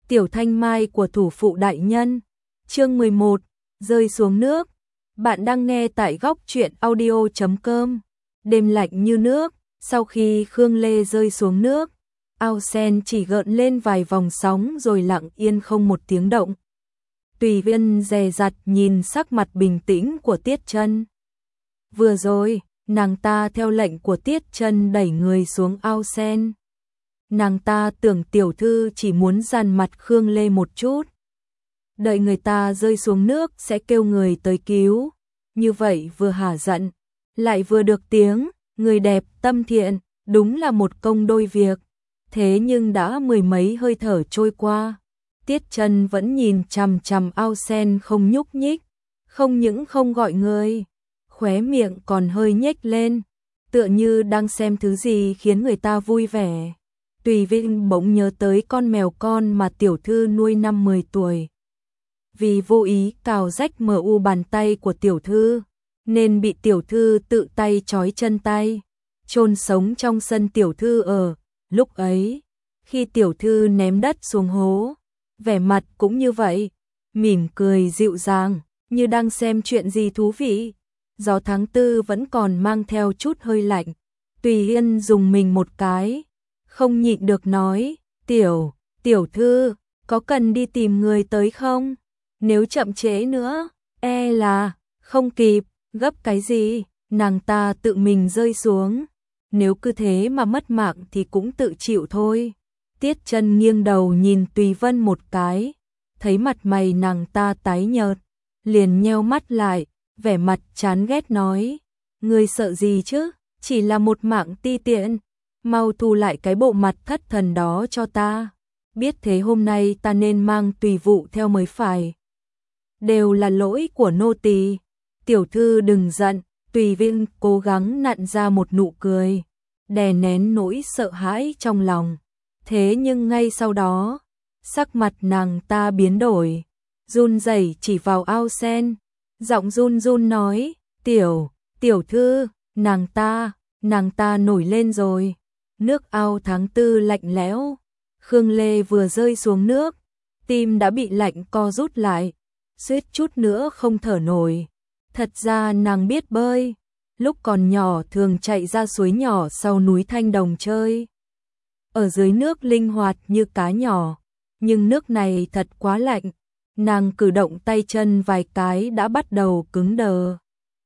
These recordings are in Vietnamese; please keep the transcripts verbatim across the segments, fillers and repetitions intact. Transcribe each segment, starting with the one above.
Tiểu thanh mai của thủ phụ đại nhân. Chương mười một, rơi xuống nước. Bạn đang nghe tại góc truyện audio chấm com. Đêm lạnh như nước, sau khi Khương Lê rơi xuống nước, ao sen chỉ gợn lên vài vòng sóng rồi lặng yên không một tiếng động. Tùy Viên dè dặt nhìn sắc mặt bình tĩnh của Tiết Chân. Vừa rồi, nàng ta theo lệnh của Tiết Chân đẩy người xuống ao sen. Nàng ta tưởng tiểu thư chỉ muốn dằn mặt Khương Lê một chút, đợi người ta rơi xuống nước sẽ kêu người tới cứu, như vậy vừa hả giận, lại vừa được tiếng, người đẹp tâm thiện, đúng là một công đôi việc. Thế nhưng đã mười mấy hơi thở trôi qua, Tiết Chân vẫn nhìn chằm chằm ao sen không nhúc nhích, không những không gọi người, khóe miệng còn hơi nhếch lên, tựa như đang xem thứ gì khiến người ta vui vẻ. Tùy Viên bỗng nhớ tới con mèo con mà tiểu thư nuôi năm mười tuổi. Vì vô ý cào rách mờ u bàn tay của tiểu thư, nên bị tiểu thư tự tay trói chân tay, chôn sống trong sân tiểu thư ở. Lúc ấy, khi tiểu thư ném đất xuống hố, vẻ mặt cũng như vậy, mỉm cười dịu dàng, như đang xem chuyện gì thú vị. Gió tháng tư vẫn còn mang theo chút hơi lạnh. Tùy Yên dùng mình một cái, không nhịn được nói, tiểu, tiểu thư, có cần đi tìm người tới không? Nếu chậm trễ nữa, e là, không kịp, gấp cái gì, nàng ta tự mình rơi xuống. Nếu cứ thế mà mất mạng thì cũng tự chịu thôi. Tiết Chân nghiêng đầu nhìn Tùy Vân một cái, thấy mặt mày nàng ta tái nhợt, liền nheo mắt lại, vẻ mặt chán ghét nói, ngươi sợ gì chứ, chỉ là một mạng ti tiện, mau thu lại cái bộ mặt thất thần đó cho ta, biết thế hôm nay ta nên mang Tùy Vụ theo mới phải. Đều là lỗi của nô tỳ, tiểu thư đừng giận. Tùy Viên cố gắng nặn ra một nụ cười, đè nén nỗi sợ hãi trong lòng. Thế nhưng ngay sau đó, sắc mặt nàng ta biến đổi, run rẩy chỉ vào ao sen, giọng run run nói, tiểu, tiểu thư, nàng ta, nàng ta nổi lên rồi. Nước ao tháng tư lạnh lẽo, Khương Lê vừa rơi xuống nước, tim đã bị lạnh co rút lại, suýt chút nữa không thở nổi. Thật ra nàng biết bơi, lúc còn nhỏ thường chạy ra suối nhỏ sau núi Thanh Đồng chơi. Ở dưới nước linh hoạt như cá nhỏ, nhưng nước này thật quá lạnh, nàng cử động tay chân vài cái đã bắt đầu cứng đờ.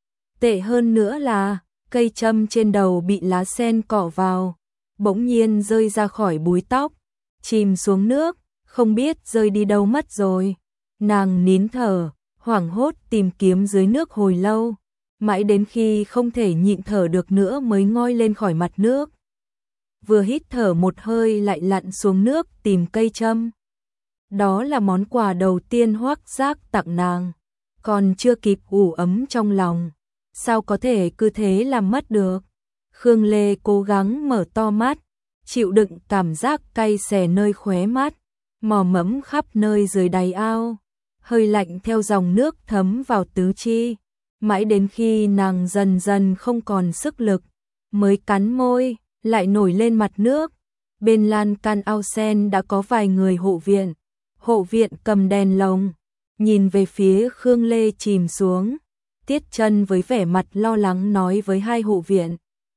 Tệ hơn nữa là, cây châm trên đầu bị lá sen cọ vào, bỗng nhiên rơi ra khỏi búi tóc, chìm xuống nước, không biết rơi đi đâu mất rồi. Nàng nín thở, hoảng hốt tìm kiếm dưới nước hồi lâu, mãi đến khi không thể nhịn thở được nữa mới ngoi lên khỏi mặt nước. Vừa hít thở một hơi lại lặn xuống nước tìm cây châm. Đó là món quà đầu tiên Hoắc Giác tặng nàng, còn chưa kịp ủ ấm trong lòng, sao có thể cứ thế làm mất được. Khương Lê cố gắng mở to mắt, chịu đựng cảm giác cay xè nơi khóe mắt, mò mẫm khắp nơi dưới đáy ao. Hơi lạnh theo dòng nước thấm vào tứ chi, mãi đến khi nàng dần dần không còn sức lực, mới cắn môi, lại nổi lên mặt nước. Bên lan can ao sen đã có vài người hộ viện, hộ viện cầm đèn lồng, nhìn về phía Khương Lê chìm xuống. Tiết Chân với vẻ mặt lo lắng nói với hai hộ viện,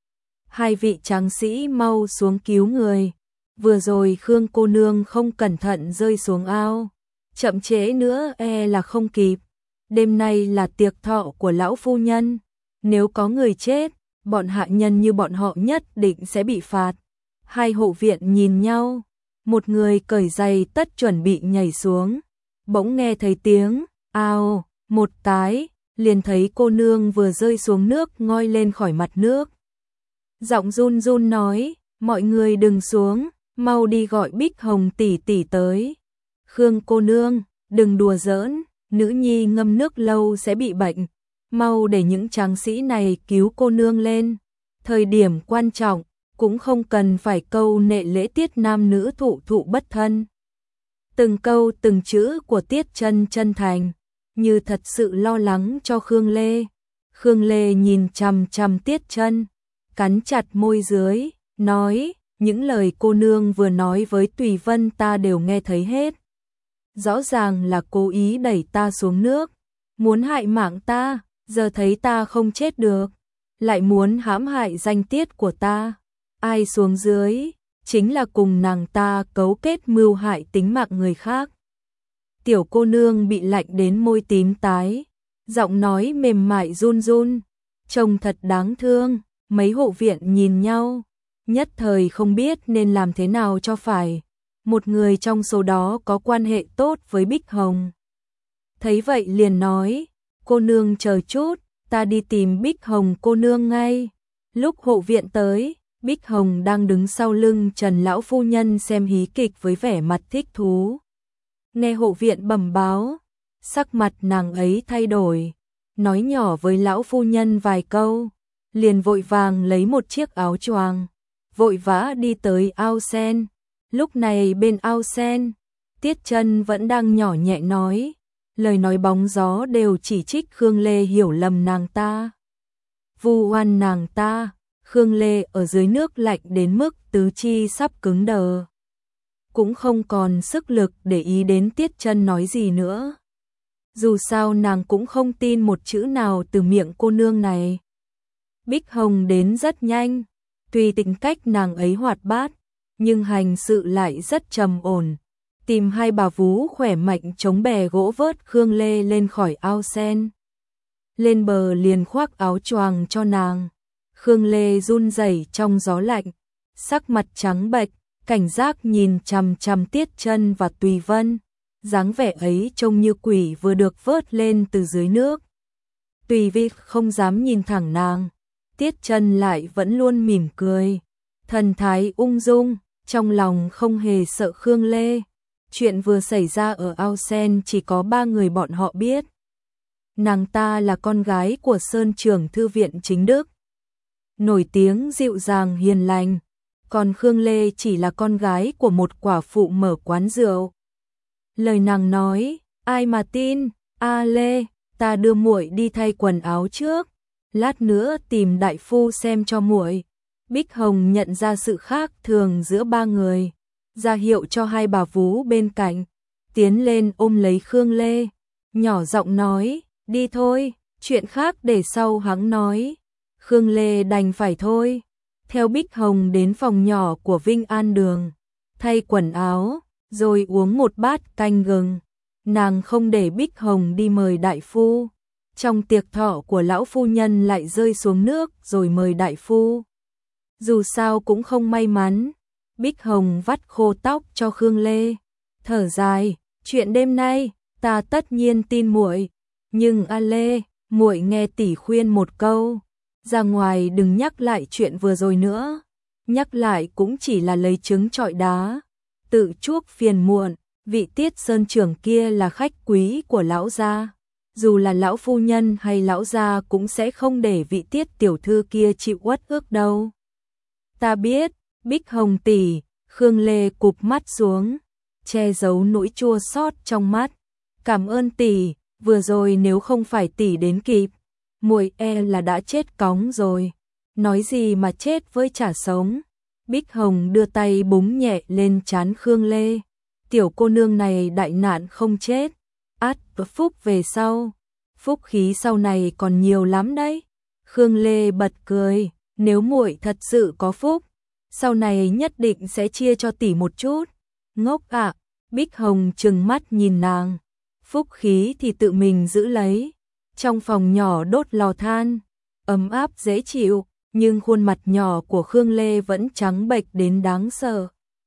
hai vị tráng sĩ mau xuống cứu người, vừa rồi Khương cô nương không cẩn thận rơi xuống ao, chậm trễ nữa e là không kịp. Đêm nay là tiệc thọ của lão phu nhân, nếu có người chết, bọn hạ nhân như bọn họ nhất định sẽ bị phạt. Hai hộ viện nhìn nhau, một người cởi giày tất chuẩn bị nhảy xuống, bỗng nghe thấy tiếng ao, một cái, liền thấy cô nương vừa rơi xuống nước ngoi lên khỏi mặt nước. Giọng run run nói, mọi người đừng xuống, mau đi gọi Bích Hồng tỷ tỷ tới. Khương cô nương, đừng đùa giỡn, nữ nhi ngâm nước lâu sẽ bị bệnh, mau để những tráng sĩ này cứu cô nương lên. Thời điểm quan trọng, cũng không cần phải câu nệ lễ tiết nam nữ thụ thụ bất thân. Từng câu từng chữ của Tiết Chân chân thành, như thật sự lo lắng cho Khương Lê. Khương Lê nhìn chằm chằm Tiết Chân, cắn chặt môi dưới, nói, những lời cô nương vừa nói với Tùy Vân ta đều nghe thấy hết, rõ ràng là cố ý đẩy ta xuống nước, muốn hại mạng ta, giờ thấy ta không chết được, lại muốn hãm hại danh tiết của ta. Ai xuống dưới, chính là cùng nàng ta cấu kết mưu hại tính mạng người khác. Tiểu cô nương bị lạnh đến môi tím tái, giọng nói mềm mại run run, trông thật đáng thương. Mấy hộ viện nhìn nhau, nhất thời không biết nên làm thế nào cho phải. Một người trong số đó có quan hệ tốt với Bích Hồng. Thấy vậy liền nói, cô nương chờ chút, ta đi tìm Bích Hồng cô nương ngay. Lúc hộ viện tới, Bích Hồng đang đứng sau lưng Trần lão phu nhân xem hí kịch với vẻ mặt thích thú. Nghe hộ viện bẩm báo, sắc mặt nàng ấy thay đổi, nói nhỏ với lão phu nhân vài câu, liền vội vàng lấy một chiếc áo choàng, vội vã đi tới ao sen. Lúc này bên ao sen, Tiết Chân vẫn đang nhỏ nhẹ nói, lời nói bóng gió đều chỉ trích Khương Lê hiểu lầm nàng ta, vu oan nàng ta. Khương Lê ở dưới nước lạnh đến mức tứ chi sắp cứng đờ, cũng không còn sức lực để ý đến Tiết Chân nói gì nữa. Dù sao nàng cũng không tin một chữ nào từ miệng cô nương này. Bích Hồng đến rất nhanh, tuy tính cách nàng ấy hoạt bát, nhưng hành sự lại rất trầm ổn, tìm hai bà vú khỏe mạnh chống bè gỗ vớt Khương Lê lên khỏi ao sen. Lên bờ liền khoác áo choàng cho nàng. Khương Lê run rẩy trong gió lạnh, sắc mặt trắng bệch, cảnh giác nhìn chằm chằm Tiết Chân và Tùy Vân, dáng vẻ ấy trông như quỷ vừa được vớt lên từ dưới nước. Tùy Vi không dám nhìn thẳng nàng, Tiết Chân lại vẫn luôn mỉm cười, thần thái ung dung, trong lòng không hề sợ Khương Lê. Chuyện vừa xảy ra ở ao sen chỉ có ba người bọn họ biết. Nàng ta là con gái của Sơn trưởng thư viện chính đức, nổi tiếng dịu dàng hiền lành, còn Khương Lê chỉ là con gái của một quả phụ mở quán rượu. Lời nàng nói, ai mà tin, a Lê, ta đưa muội đi thay quần áo trước, lát nữa tìm đại phu xem cho muội. Bích Hồng nhận ra sự khác thường giữa ba người, ra hiệu cho hai bà vú bên cạnh, tiến lên ôm lấy Khương Lê, nhỏ giọng nói, đi thôi, chuyện khác để sau hắn nói. Khương Lê đành phải thôi, theo Bích Hồng đến phòng nhỏ của Vinh An Đường, thay quần áo, rồi uống một bát canh gừng. Nàng không để Bích Hồng đi mời đại phu, trong tiệc thọ của lão phu nhân lại rơi xuống nước rồi mời đại phu. Dù sao cũng không may mắn, Bích Hồng vắt khô tóc cho Khương Lê, thở dài, chuyện đêm nay, ta tất nhiên tin muội, nhưng a Lê, muội nghe tỷ khuyên một câu, ra ngoài đừng nhắc lại chuyện vừa rồi nữa, nhắc lại cũng chỉ là lấy trứng trọi đá, tự chuốc phiền muộn. Vị Tiết Sơn trưởng kia là khách quý của lão gia, dù là lão phu nhân hay lão gia cũng sẽ không để vị Tiết tiểu thư kia chịu uất ức đâu. Ta biết, Bích Hồng tỷ. Khương Lê cụp mắt xuống, che giấu nỗi chua xót trong mắt. Cảm ơn tỷ, vừa rồi nếu không phải tỷ đến kịp, muội e là đã chết cóng rồi. Nói gì mà chết với chả sống. Bích Hồng đưa tay búng nhẹ lên trán Khương Lê. Tiểu cô nương này đại nạn không chết, át phúc về sau, phúc khí sau này còn nhiều lắm đấy. Khương Lê bật cười, nếu muội thật sự có phúc, sau này nhất định sẽ chia cho tỷ một chút. Ngốc ạ, à, Bích Hồng trừng mắt nhìn nàng, phúc khí thì tự mình giữ lấy. Trong phòng nhỏ đốt lò than, ấm áp dễ chịu, nhưng khuôn mặt nhỏ của Khương Lê vẫn trắng bệch đến đáng sợ.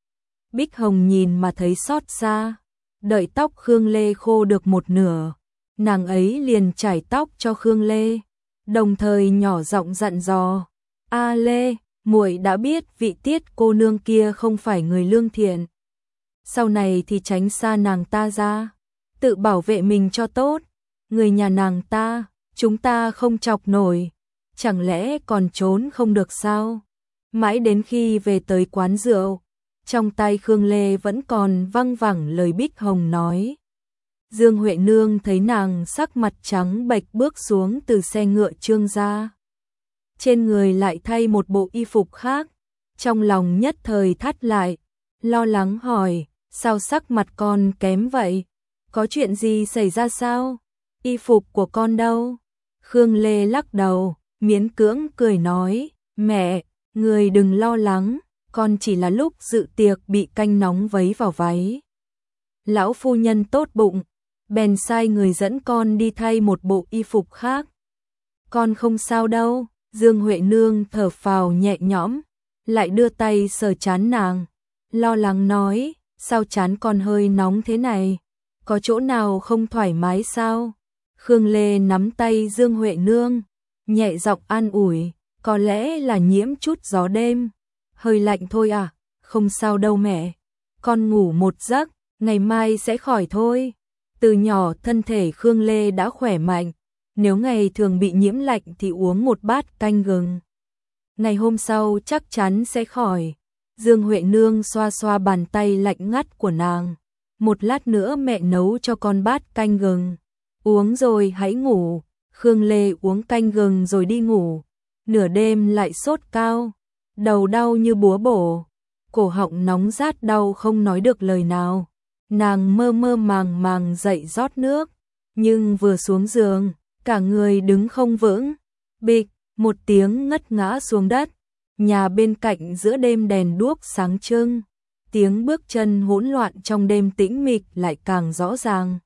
Bích Hồng nhìn mà thấy xót xa, đợi tóc Khương Lê khô được một nửa, nàng ấy liền chải tóc cho Khương Lê, đồng thời nhỏ giọng dặn dò, A Lê, muội đã biết vị Tiết cô nương kia không phải người lương thiện, sau này thì tránh xa nàng ta ra, tự bảo vệ mình cho tốt, người nhà nàng ta, chúng ta không chọc nổi, chẳng lẽ còn trốn không được sao? Mãi đến khi về tới quán rượu, trong tay Khương Lê vẫn còn văng vẳng lời Bích Hồng nói. Dương Huệ Nương thấy nàng sắc mặt trắng bệch bước xuống từ xe ngựa Trương gia. Trên người lại thay một bộ y phục khác, trong lòng nhất thời thắt lại, lo lắng hỏi, sao sắc mặt con kém vậy? có chuyện gì xảy ra sao? Y phục của con đâu? Khương Lê lắc đầu, miễn cưỡng cười nói, mẹ, người đừng lo lắng, con chỉ là lúc dự tiệc bị canh nóng vấy vào váy. Lão phu nhân tốt bụng, bèn sai người dẫn con đi thay một bộ y phục khác. Con không sao đâu, Dương Huệ Nương thở phào nhẹ nhõm, lại đưa tay sờ trán nàng, lo lắng nói, sao trán con hơi nóng thế này, có chỗ nào không thoải mái sao? Khương Lê nắm tay Dương Huệ Nương, nhẹ giọng an ủi, có lẽ là nhiễm chút gió đêm, hơi lạnh thôi à, không sao đâu mẹ, con ngủ một giấc, ngày mai sẽ khỏi thôi. Từ nhỏ thân thể Khương Lê đã khỏe mạnh, nếu ngày thường bị nhiễm lạnh thì uống một bát canh gừng. Ngày hôm sau chắc chắn sẽ khỏi. Dương Huệ Nương xoa xoa bàn tay lạnh ngắt của nàng. Một lát nữa mẹ nấu cho con bát canh gừng. Uống rồi hãy ngủ. Khương Lê uống canh gừng rồi đi ngủ. Nửa đêm lại sốt cao. Đầu đau như búa bổ. Cổ họng nóng rát đau không nói được lời nào. Nàng mơ mơ màng màng dậy rót nước. Nhưng vừa xuống giường, cả người đứng không vững. Bịch, một tiếng ngất ngã xuống đất. Nhà bên cạnh giữa đêm đèn đuốc sáng trưng. Tiếng bước chân hỗn loạn trong đêm tĩnh mịch lại càng rõ ràng.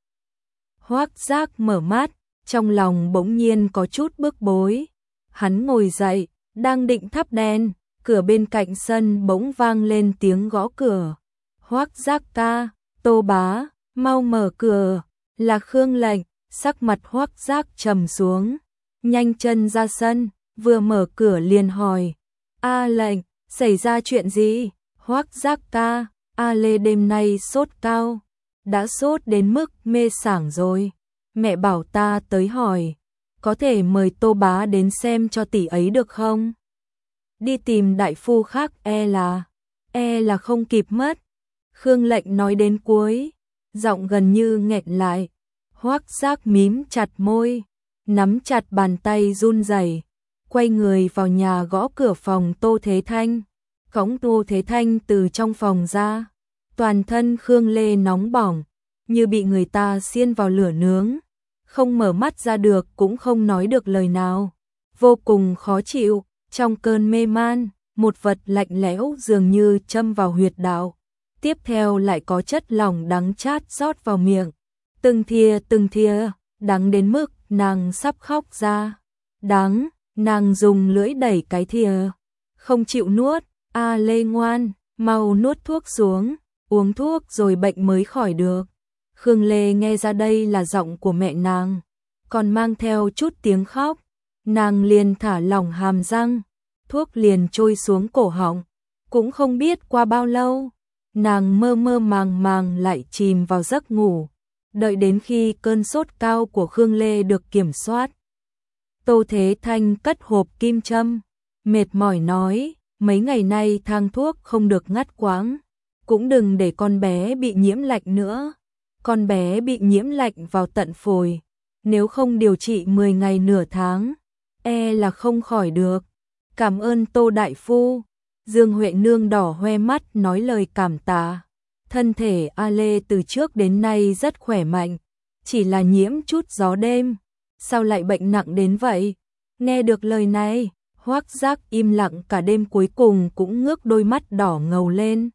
Hoắc Giác mở mắt, trong lòng bỗng nhiên có chút bức bối. Hắn ngồi dậy, đang định thắp đèn, cửa bên cạnh sân bỗng vang lên tiếng gõ cửa. Hoắc Giác ca, Tô bá, mau mở cửa, là Khương Lệnh. Sắc mặt Hoắc Giác trầm xuống, nhanh chân ra sân, vừa mở cửa liền hỏi, A Lệnh, xảy ra chuyện gì? Hoắc Giác ca, A Lê đêm nay sốt cao, đã sốt đến mức mê sảng rồi, mẹ bảo ta tới hỏi, có thể mời Tô bá đến xem cho tỷ ấy được không? Đi tìm đại phu khác e là, e là không kịp mất. Khương Lệnh nói đến cuối, giọng gần như nghẹn lại. Hoắc Giác mím chặt môi, nắm chặt bàn tay run rẩy, quay người vào nhà gõ cửa phòng Tô Thế Thanh, cõng Tô Thế Thanh từ trong phòng ra. Toàn thân Khương Lê nóng bỏng, như bị người ta xiên vào lửa nướng, không mở mắt ra được cũng không nói được lời nào, vô cùng khó chịu. Trong cơn mê man, một vật lạnh lẽo dường như châm vào huyệt đạo, tiếp theo lại có chất lỏng đắng chát rót vào miệng. Từng thìa từng thìa, đắng đến mức nàng sắp khóc ra. Đắng, nàng dùng lưỡi đẩy cái thìa, không chịu nuốt. A Lê ngoan, mau nuốt thuốc xuống, uống thuốc rồi bệnh mới khỏi được. Khương Lê nghe ra đây là giọng của mẹ nàng, còn mang theo chút tiếng khóc. Nàng liền thả lỏng hàm răng, thuốc liền trôi xuống cổ họng. Cũng không biết qua bao lâu, nàng mơ mơ màng màng lại chìm vào giấc ngủ. Đợi đến khi cơn sốt cao của Khương Lê được kiểm soát, Tô Thế Thanh cất hộp kim châm, mệt mỏi nói, mấy ngày nay thang thuốc không được ngắt quãng, cũng đừng để con bé bị nhiễm lạnh nữa. Con bé bị nhiễm lạnh vào tận phổi, nếu không điều trị mười ngày nửa tháng, e là không khỏi được. Cảm ơn Tô đại phu. Dương Huệ Nương đỏ hoe mắt nói lời cảm tạ. Thân thể A Lê từ trước đến nay rất khỏe mạnh, chỉ là nhiễm chút gió đêm, sao lại bệnh nặng đến vậy? Nghe được lời này, Hoắc Giác im lặng cả đêm, cuối cùng cũng ngước đôi mắt đỏ ngầu lên.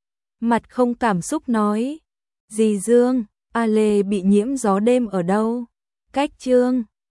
Mặt không cảm xúc nói, dì Dương, A Lê bị nhiễm gió đêm ở đâu? Cách Trương